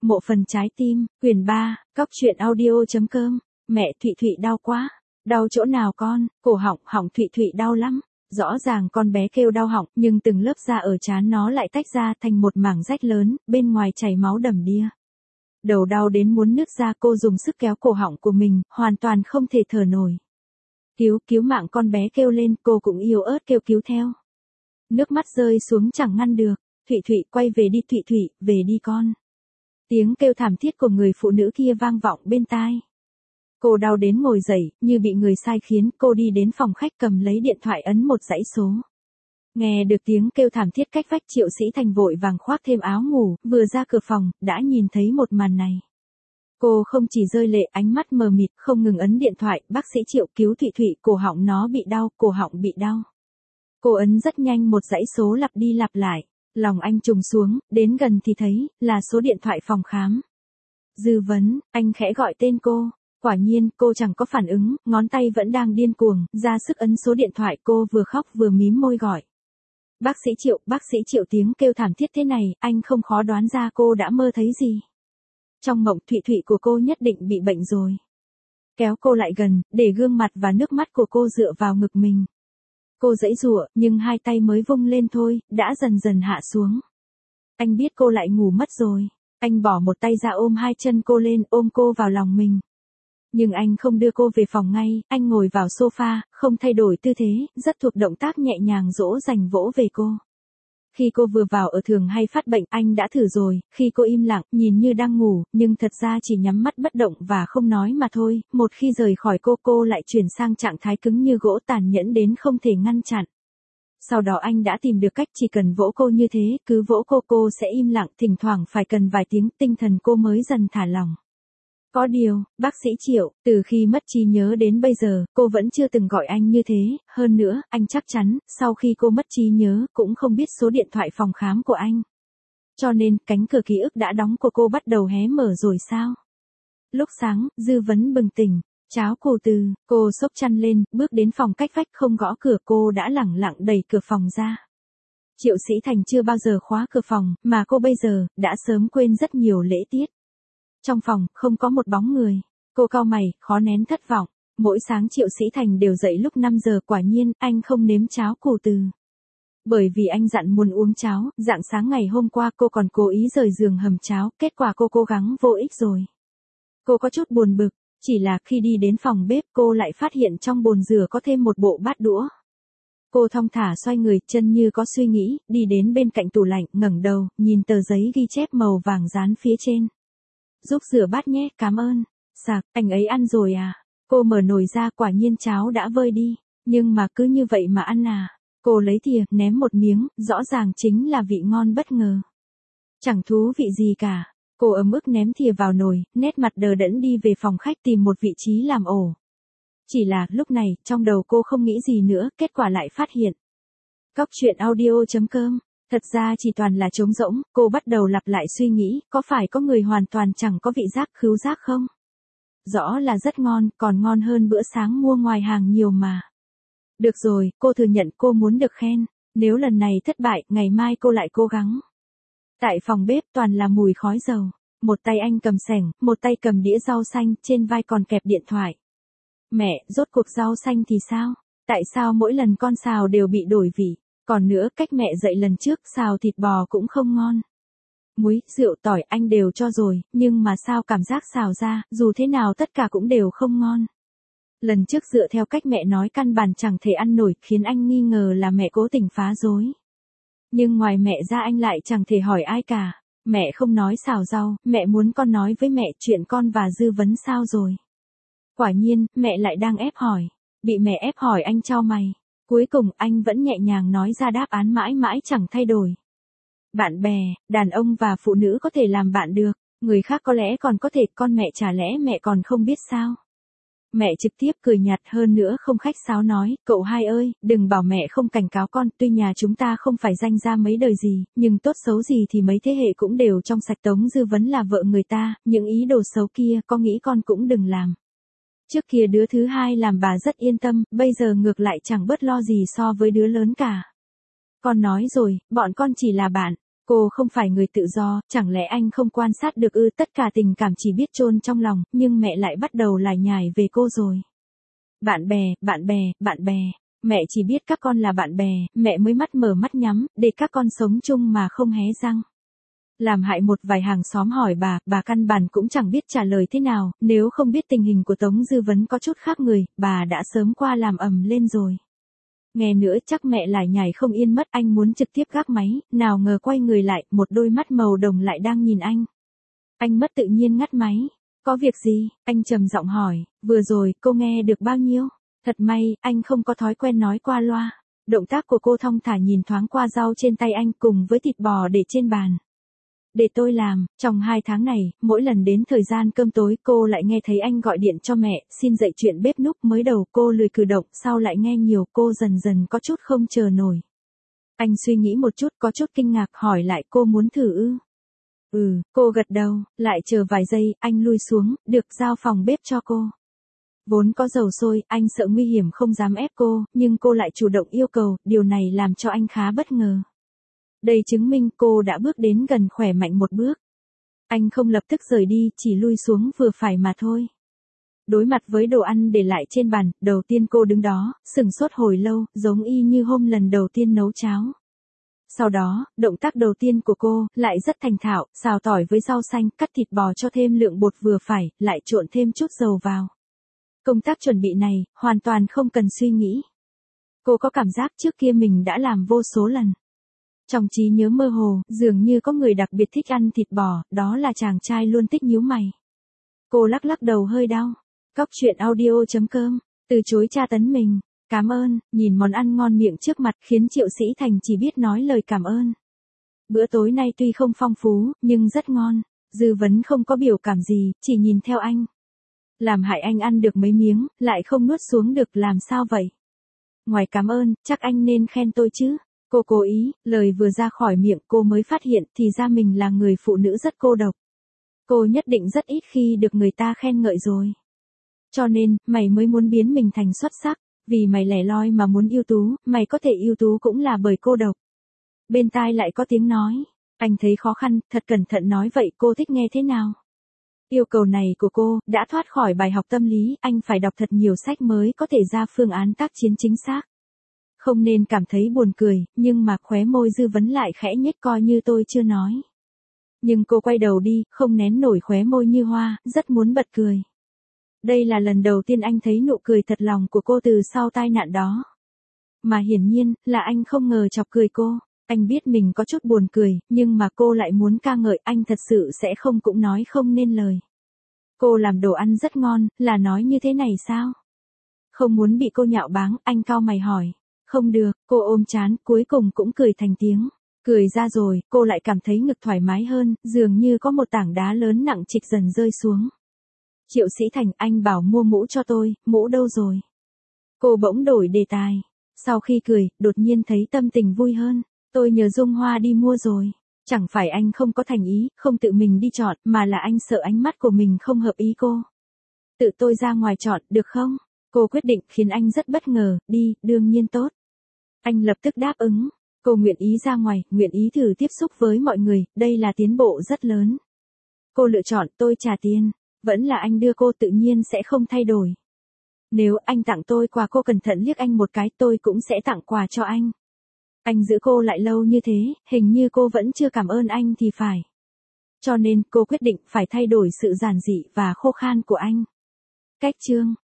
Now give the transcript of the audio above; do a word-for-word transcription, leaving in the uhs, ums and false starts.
Mộ phần trái tim, quyển ba, cóc truyện audio.com, mẹ Thụy Thụy đau quá. Đau chỗ nào con? Cổ họng, họng Thụy Thụy đau lắm. Rõ ràng con bé kêu đau họng, nhưng từng lớp da ở trán nó lại tách ra thành một mảng rách lớn, bên ngoài chảy máu đầm đìa. Đầu đau đến muốn nứt ra, cô dùng sức kéo cổ họng của mình, hoàn toàn không thể thở nổi. Cứu, cứu mạng, con bé kêu lên, cô cũng yếu ớt kêu cứu theo. Nước mắt rơi xuống chẳng ngăn được. Thụy Thụy, quay về đi Thụy Thụy, về đi con. Tiếng kêu thảm thiết của người phụ nữ kia vang vọng bên tai. Cô đau đến ngồi dậy, như bị người sai khiến, cô đi đến phòng khách cầm lấy điện thoại ấn một dãy số. Nghe được tiếng kêu thảm thiết cách vách, Triệu Sĩ Thành vội vàng khoác thêm áo ngủ, vừa ra cửa phòng, đã nhìn thấy một màn này. Cô không chỉ rơi lệ, ánh mắt mờ mịt, không ngừng ấn điện thoại, bác sĩ Triệu, cứu Thụy Thụy, cổ họng nó bị đau, cổ họng bị đau. Cô ấn rất nhanh một dãy số lặp đi lặp lại. Lòng anh trùng xuống, đến gần thì thấy, là số điện thoại phòng khám. Dư Vấn, anh khẽ gọi tên cô. Quả nhiên, cô chẳng có phản ứng, ngón tay vẫn đang điên cuồng, ra sức ấn số điện thoại, cô vừa khóc vừa mím môi gọi. Bác sĩ Triệu, bác sĩ Triệu, tiếng kêu thảm thiết thế này, anh không khó đoán ra cô đã mơ thấy gì. Trong mộng, Thụy Thụy của cô nhất định bị bệnh rồi. Kéo cô lại gần, để gương mặt và nước mắt của cô dựa vào ngực mình. Cô giãy giụa, nhưng hai tay mới vung lên thôi, đã dần dần hạ xuống. Anh biết cô lại ngủ mất rồi. Anh bỏ một tay ra ôm hai chân cô lên, ôm cô vào lòng mình. Nhưng anh không đưa cô về phòng ngay, anh ngồi vào sofa, không thay đổi tư thế, rất thuộc động tác nhẹ nhàng dỗ dành vỗ về cô. Khi cô vừa vào ở thường hay phát bệnh, anh đã thử rồi, khi cô im lặng, nhìn như đang ngủ, nhưng thật ra chỉ nhắm mắt bất động và không nói mà thôi, một khi rời khỏi cô, cô lại chuyển sang trạng thái cứng như gỗ, tàn nhẫn đến không thể ngăn chặn. Sau đó anh đã tìm được cách, chỉ cần vỗ cô như thế, cứ vỗ cô, cô sẽ im lặng, thỉnh thoảng phải cần vài tiếng, tinh thần cô mới dần thả lỏng. Có điều, bác sĩ Triệu, từ khi mất trí nhớ đến bây giờ, cô vẫn chưa từng gọi anh như thế, hơn nữa, anh chắc chắn, sau khi cô mất trí nhớ, cũng không biết số điện thoại phòng khám của anh. Cho nên, cánh cửa ký ức đã đóng của cô bắt đầu hé mở rồi sao? Lúc sáng, Dư Vấn bừng tỉnh, cháo củ từ, cô xốc chăn lên, bước đến phòng cách vách, không gõ cửa, cô đã lẳng lặng đẩy cửa phòng ra. Triệu Sĩ Thành chưa bao giờ khóa cửa phòng, mà cô bây giờ, đã sớm quên rất nhiều lễ tiết. Trong phòng, không có một bóng người. Cô cau mày, khó nén thất vọng. Mỗi sáng Triệu Sĩ Thành đều dậy lúc năm giờ, quả nhiên, anh không nếm cháo củ từ. Bởi vì anh dặn muốn uống cháo, rạng sáng ngày hôm qua cô còn cố ý rời giường hầm cháo, kết quả cô cố gắng vô ích rồi. Cô có chút buồn bực, chỉ là khi đi đến phòng bếp cô lại phát hiện trong bồn rửa có thêm một bộ bát đũa. Cô thong thả xoay người, chân như có suy nghĩ, đi đến bên cạnh tủ lạnh, ngẩng đầu, nhìn tờ giấy ghi chép màu vàng dán phía trên. Giúp rửa bát nhé, cảm ơn. Sạc, anh ấy ăn rồi à? Cô mở nồi ra, quả nhiên cháo đã vơi đi. Nhưng mà cứ như vậy mà ăn à? Cô lấy thìa, ném một miếng, rõ ràng chính là vị ngon bất ngờ. Chẳng thú vị gì cả. Cô ấm ức ném thìa vào nồi, nét mặt đờ đẫn đi về phòng khách tìm một vị trí làm ổ. Chỉ là, lúc này, trong đầu cô không nghĩ gì nữa, kết quả lại phát hiện. Cóc truyện audio.com. Thật ra chỉ toàn là trống rỗng, cô bắt đầu lặp lại suy nghĩ, có phải có người hoàn toàn chẳng có vị giác khứu giác không? Rõ là rất ngon, còn ngon hơn bữa sáng mua ngoài hàng nhiều mà. Được rồi, cô thừa nhận cô muốn được khen, nếu lần này thất bại, ngày mai cô lại cố gắng. Tại phòng bếp toàn là mùi khói dầu, một tay anh cầm xẻng, một tay cầm đĩa rau xanh, trên vai còn kẹp điện thoại. Mẹ, rốt cuộc rau xanh thì sao? Tại sao mỗi lần con xào đều bị đổi vị? Còn nữa, cách mẹ dạy lần trước, xào thịt bò cũng không ngon. Muối, rượu, tỏi anh đều cho rồi, nhưng mà sao cảm giác xào ra, dù thế nào tất cả cũng đều không ngon. Lần trước dựa theo cách mẹ nói căn bản chẳng thể ăn nổi, khiến anh nghi ngờ là mẹ cố tình phá dối. Nhưng ngoài mẹ ra anh lại chẳng thể hỏi ai cả. Mẹ không nói xào rau, mẹ muốn con nói với mẹ chuyện con và Dư Vấn sao rồi. Quả nhiên, mẹ lại đang ép hỏi. Bị mẹ ép hỏi anh chau mày. Cuối cùng anh vẫn nhẹ nhàng nói ra đáp án mãi mãi chẳng thay đổi. Bạn bè, đàn ông và phụ nữ có thể làm bạn được, người khác có lẽ còn có thể, con mẹ chả lẽ mẹ còn không biết sao. Mẹ trực tiếp cười nhạt, hơn nữa không khách sáo nói, cậu hai ơi, đừng bảo mẹ không cảnh cáo con, tuy nhà chúng ta không phải danh ra mấy đời gì, nhưng tốt xấu gì thì mấy thế hệ cũng đều trong sạch. Tống Dư Vấn là vợ người ta, những ý đồ xấu kia, con nghĩ con cũng đừng làm. Trước kia đứa thứ hai làm bà rất yên tâm, bây giờ ngược lại chẳng bớt lo gì so với đứa lớn cả. Con nói rồi, bọn con chỉ là bạn. Cô không phải người tự do, chẳng lẽ anh không quan sát được ư? Tất cả tình cảm chỉ biết chôn trong lòng, nhưng mẹ lại bắt đầu lải nhải về cô rồi. Bạn bè, bạn bè, bạn bè. Mẹ chỉ biết các con là bạn bè, mẹ mới mắt mở mắt nhắm, để các con sống chung mà không hé răng. Làm hại một vài hàng xóm hỏi bà, bà căn bản cũng chẳng biết trả lời thế nào, nếu không biết tình hình của Tống Dư Vấn có chút khác người, bà đã sớm qua làm ầm lên rồi. Nghe nữa chắc mẹ lải nhải không yên mất, anh muốn trực tiếp gác máy, nào ngờ quay người lại, một đôi mắt màu đồng lại đang nhìn anh. Anh mất tự nhiên ngắt máy. Có việc gì? Anh trầm giọng hỏi, vừa rồi cô nghe được bao nhiêu? Thật may, anh không có thói quen nói qua loa. Động tác của cô thong thả nhìn thoáng qua rau trên tay anh cùng với thịt bò để trên bàn. Để tôi làm, trong hai tháng này, mỗi lần đến thời gian cơm tối cô lại nghe thấy anh gọi điện cho mẹ, xin dạy chuyện bếp núc. Mới đầu cô lười cử động, sau lại nghe nhiều cô dần dần có chút không chờ nổi. Anh suy nghĩ một chút có chút kinh ngạc hỏi lại cô muốn thử ư? Ừ, cô gật đầu, lại chờ vài giây, anh lui xuống, được giao phòng bếp cho cô. Vốn có dầu sôi, anh sợ nguy hiểm không dám ép cô, nhưng cô lại chủ động yêu cầu, điều này làm cho anh khá bất ngờ. Đây chứng minh cô đã bước đến gần khỏe mạnh một bước. Anh không lập tức rời đi, chỉ lui xuống vừa phải mà thôi. Đối mặt với đồ ăn để lại trên bàn, đầu tiên cô đứng đó, sừng sốt hồi lâu, giống y như hôm lần đầu tiên nấu cháo. Sau đó, động tác đầu tiên của cô, lại rất thành thạo, xào tỏi với rau xanh, cắt thịt bò cho thêm lượng bột vừa phải, lại trộn thêm chút dầu vào. Công tác chuẩn bị này, hoàn toàn không cần suy nghĩ. Cô có cảm giác trước kia mình đã làm vô số lần. Trong trí nhớ mơ hồ, dường như có người đặc biệt thích ăn thịt bò, đó là chàng trai luôn thích nhíu mày. Cô lắc lắc đầu hơi đau. Cóc truyện audio chấm com, từ chối tra tấn mình. Cảm ơn, nhìn món ăn ngon miệng trước mặt khiến Triệu Sĩ Thành chỉ biết nói lời cảm ơn. Bữa tối nay tuy không phong phú, nhưng rất ngon. Dư Vấn không có biểu cảm gì, chỉ nhìn theo anh. Làm hại anh ăn được mấy miếng, lại không nuốt xuống được, làm sao vậy? Ngoài cảm ơn, chắc anh nên khen tôi chứ. Cô cố ý, lời vừa ra khỏi miệng cô mới phát hiện thì ra mình là người phụ nữ rất cô độc. Cô nhất định rất ít khi được người ta khen ngợi rồi. Cho nên, mày mới muốn biến mình thành xuất sắc. Vì mày lẻ loi mà muốn ưu tú, mày có thể ưu tú cũng là bởi cô độc. Bên tai lại có tiếng nói. Anh thấy khó khăn, thật cẩn thận nói vậy cô thích nghe thế nào? Yêu cầu này của cô, đã thoát khỏi bài học tâm lý, anh phải đọc thật nhiều sách mới có thể ra phương án tác chiến chính xác. Không nên cảm thấy buồn cười, nhưng mà khóe môi Dư Vấn lại khẽ nhếch coi như tôi chưa nói. Nhưng cô quay đầu đi, không nén nổi khóe môi như hoa, rất muốn bật cười. Đây là lần đầu tiên anh thấy nụ cười thật lòng của cô từ sau tai nạn đó. Mà hiển nhiên, là anh không ngờ chọc cười cô. Anh biết mình có chút buồn cười, nhưng mà cô lại muốn ca ngợi, anh thật sự sẽ không cũng nói không nên lời. Cô làm đồ ăn rất ngon, là nói như thế này sao? Không muốn bị cô nhạo báng, anh cau mày hỏi. Không được, cô ôm trán, cuối cùng cũng cười thành tiếng. Cười ra rồi, cô lại cảm thấy ngực thoải mái hơn, dường như có một tảng đá lớn nặng trịch dần rơi xuống. Triệu Sĩ Thành, anh bảo mua mũ cho tôi, mũ đâu rồi? Cô bỗng đổi đề tài. Sau khi cười, đột nhiên thấy tâm tình vui hơn. Tôi nhờ Dung Hoa đi mua rồi. Chẳng phải anh không có thành ý, không tự mình đi chọn, mà là anh sợ ánh mắt của mình không hợp ý cô. Tự tôi ra ngoài chọn, được không? Cô quyết định khiến anh rất bất ngờ, đi, đương nhiên tốt. Anh lập tức đáp ứng. Cô nguyện ý ra ngoài, nguyện ý thử tiếp xúc với mọi người, đây là tiến bộ rất lớn. Cô lựa chọn, tôi trả tiền. Vẫn là anh đưa cô, tự nhiên sẽ không thay đổi. Nếu anh tặng tôi quà, cô cẩn thận liếc anh một cái, tôi cũng sẽ tặng quà cho anh. Anh giữ cô lại lâu như thế, hình như cô vẫn chưa cảm ơn anh thì phải. Cho nên, cô quyết định phải thay đổi sự giản dị và khô khan của anh. Cách chương